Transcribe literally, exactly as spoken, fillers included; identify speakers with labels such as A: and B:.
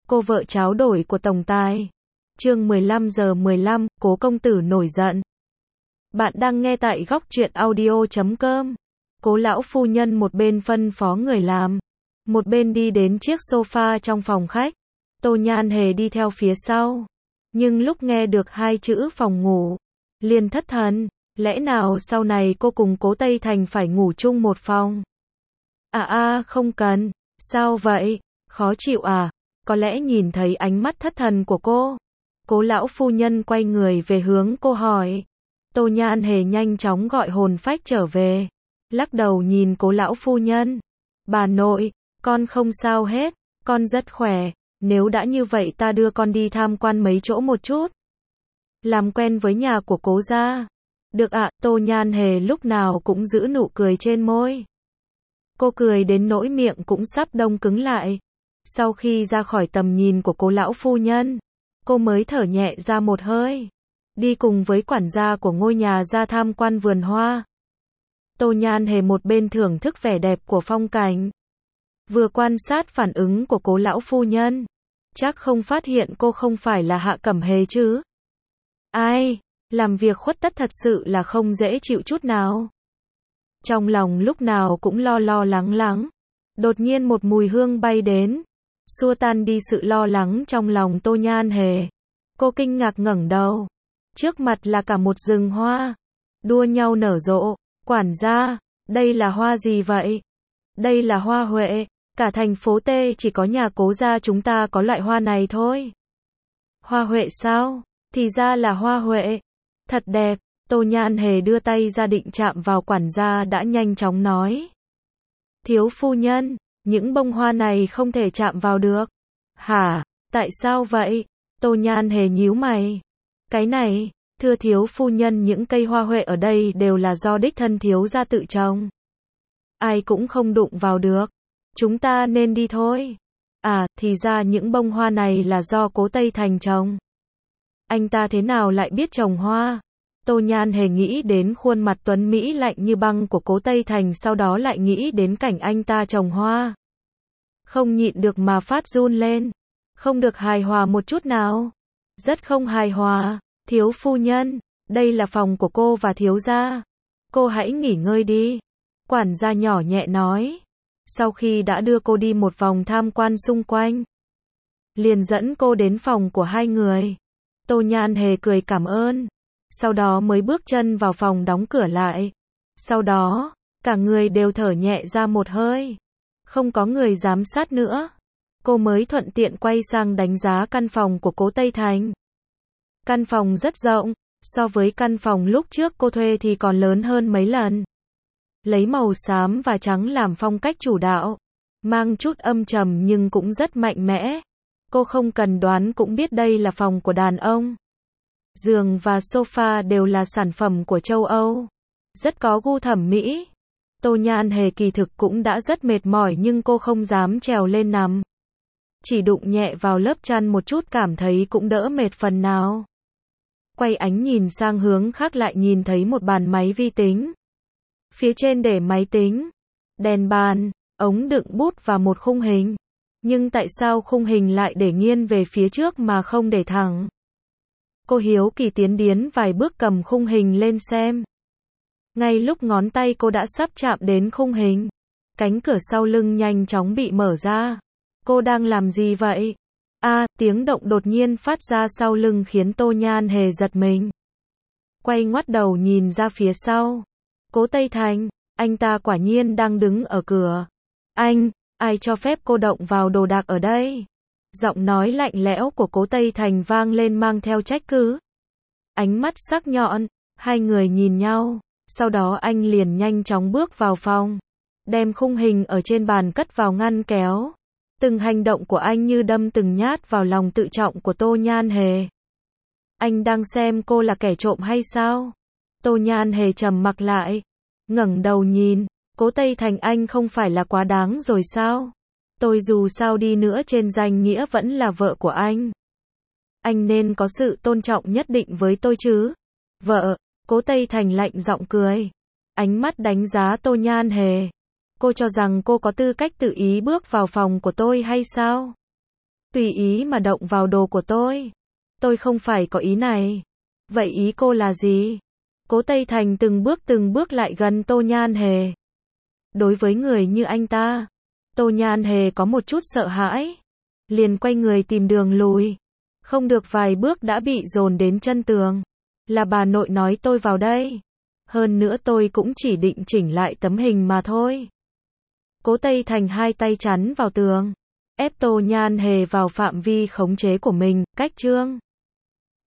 A: cô vợ tráo đổi của tổng tài. Chương mười lăm giờ mười lăm, Cố công tử nổi giận. Bạn đang nghe tại góc truyện audio chấm com. Cố lão phu nhân một bên phân phó người làm, một bên đi đến chiếc sofa trong phòng khách. Tô Nhan Hề đi theo phía sau, nhưng lúc nghe được hai chữ phòng ngủ, liền thất thần. Lẽ nào sau này cô cùng Cố Tây Thành phải ngủ chung một phòng? À a, không cần. Sao vậy? Khó chịu à? Có lẽ nhìn thấy ánh mắt thất thần của cô, Cố lão phu nhân quay người về hướng cô hỏi. Tô Nhan Hề nhanh chóng gọi hồn phách trở về, lắc đầu nhìn Cố lão phu nhân. Bà nội, con không sao hết, con rất khỏe. Nếu đã như vậy ta đưa con đi tham quan mấy chỗ một chút, làm quen với nhà của Cố gia. Được ạ. Tô Nhan Hề lúc nào cũng giữ nụ cười trên môi. Cô cười đến nỗi miệng cũng sắp đông cứng lại. Sau khi ra khỏi tầm nhìn của Cố lão phu nhân, cô mới thở nhẹ ra một hơi, đi cùng với quản gia của ngôi nhà ra tham quan vườn hoa. Tô Nhan Hề một bên thưởng thức vẻ đẹp của phong cảnh, vừa quan sát phản ứng của Cố lão phu nhân. Chắc không phát hiện cô không phải là Hạ Cẩm Hề chứ? Ai, làm việc khuất tất thật sự là không dễ chịu chút nào. Trong lòng lúc nào cũng lo lo lắng lắng. Đột nhiên một mùi hương bay đến, xua tan đi sự lo lắng trong lòng Tô Nhan Hề. Cô kinh ngạc ngẩng đầu. Trước mặt là cả một rừng hoa, đua nhau nở rộ. Quản gia, đây là hoa gì vậy? Đây là hoa huệ. Cả thành phố T chỉ có nhà Cố gia chúng ta có loại hoa này thôi. Hoa huệ sao? Thì ra là hoa huệ. Thật đẹp. Tô Nhan Hề đưa tay ra định chạm vào, quản gia đã nhanh chóng nói. Thiếu phu nhân, những bông hoa này không thể chạm vào được. Hả? Tại sao vậy? Tô Nhan Hề nhíu mày. Cái này, thưa thiếu phu nhân, những cây hoa huệ ở đây đều là do đích thân thiếu gia tự trồng. Ai cũng không đụng vào được. Chúng ta nên đi thôi. À, thì ra những bông hoa này là do Cố Tây Thành trồng. Anh ta thế nào lại biết trồng hoa? Tô Nhan Hề nghĩ đến khuôn mặt tuấn mỹ lạnh như băng của Cố Tây Thành, sau đó lại nghĩ đến cảnh anh ta trồng hoa. Không nhịn được mà phát run lên. Không được hài hòa một chút nào. Rất không hài hòa. Thiếu phu nhân, đây là phòng của cô và thiếu gia. Cô hãy nghỉ ngơi đi. Quản gia nhỏ nhẹ nói. Sau khi đã đưa cô đi một vòng tham quan xung quanh, liền dẫn cô đến phòng của hai người. Tô Nhan Hề cười cảm ơn, sau đó mới bước chân vào phòng đóng cửa lại. Sau đó, cả người đều thở nhẹ ra một hơi. Không có người giám sát nữa. Cô mới thuận tiện quay sang đánh giá căn phòng của Cố Tây Thành. Căn phòng rất rộng, so với căn phòng lúc trước cô thuê thì còn lớn hơn mấy lần. Lấy màu xám và trắng làm phong cách chủ đạo, mang chút âm trầm nhưng cũng rất mạnh mẽ. Cô không cần đoán cũng biết đây là phòng của đàn ông. Giường và sofa đều là sản phẩm của châu Âu, rất có gu thẩm mỹ. Tô Nhan Hề kỳ thực cũng đã rất mệt mỏi nhưng cô không dám trèo lên nằm, chỉ đụng nhẹ vào lớp chăn một chút, cảm thấy cũng đỡ mệt phần nào. Quay ánh nhìn sang hướng khác lại nhìn thấy một bàn máy vi tính. Phía trên để máy tính, đèn bàn, ống đựng bút và một khung hình. Nhưng tại sao khung hình lại để nghiêng về phía trước mà không để thẳng? Cô hiếu kỳ tiến đến vài bước cầm khung hình lên xem. Ngay lúc ngón tay cô đã sắp chạm đến khung hình, cánh cửa sau lưng nhanh chóng bị mở ra. Cô đang làm gì vậy? A, tiếng động đột nhiên phát ra sau lưng khiến Tô Nhan Hề giật mình. Quay ngoắt đầu nhìn ra phía sau. Cố Tây Thành, anh ta quả nhiên đang đứng ở cửa. Anh, ai cho phép cô động vào đồ đạc ở đây? Giọng nói lạnh lẽo của Cố Tây Thành vang lên mang theo trách cứ. Ánh mắt sắc nhọn, hai người nhìn nhau, sau đó anh liền nhanh chóng bước vào phòng, đem khung hình ở trên bàn cất vào ngăn kéo. Từng hành động của anh như đâm từng nhát vào lòng tự trọng của Tô Nhan Hề. Anh đang xem cô là kẻ trộm hay sao? Tô Nhan Hề trầm mặc lại, ngẩng đầu nhìn. Cố Tây Thành, anh không phải là quá đáng rồi sao? Tôi dù sao đi nữa trên danh nghĩa vẫn là vợ của anh. Anh nên có sự tôn trọng nhất định với tôi chứ? Vợ? Cố Tây Thành lạnh giọng cười, ánh mắt đánh giá Tô Nhan Hề. Cô cho rằng cô có tư cách tự ý bước vào phòng của tôi hay sao? Tùy ý mà động vào đồ của tôi. Tôi không phải có ý này. Vậy ý cô là gì? Cố Tây Thành từng bước từng bước lại gần Tô Nhan Hề. Đối với người như anh ta, Tô Nhan Hề có một chút sợ hãi. Liền quay người tìm đường lùi. Không được vài bước đã bị dồn đến chân tường. Là bà nội nói tôi vào đây. Hơn nữa tôi cũng chỉ định chỉnh lại tấm hình mà thôi. Cố Tây Thành hai tay chắn vào tường. Ép Tô Nhan Hề vào phạm vi khống chế của mình, cách chương.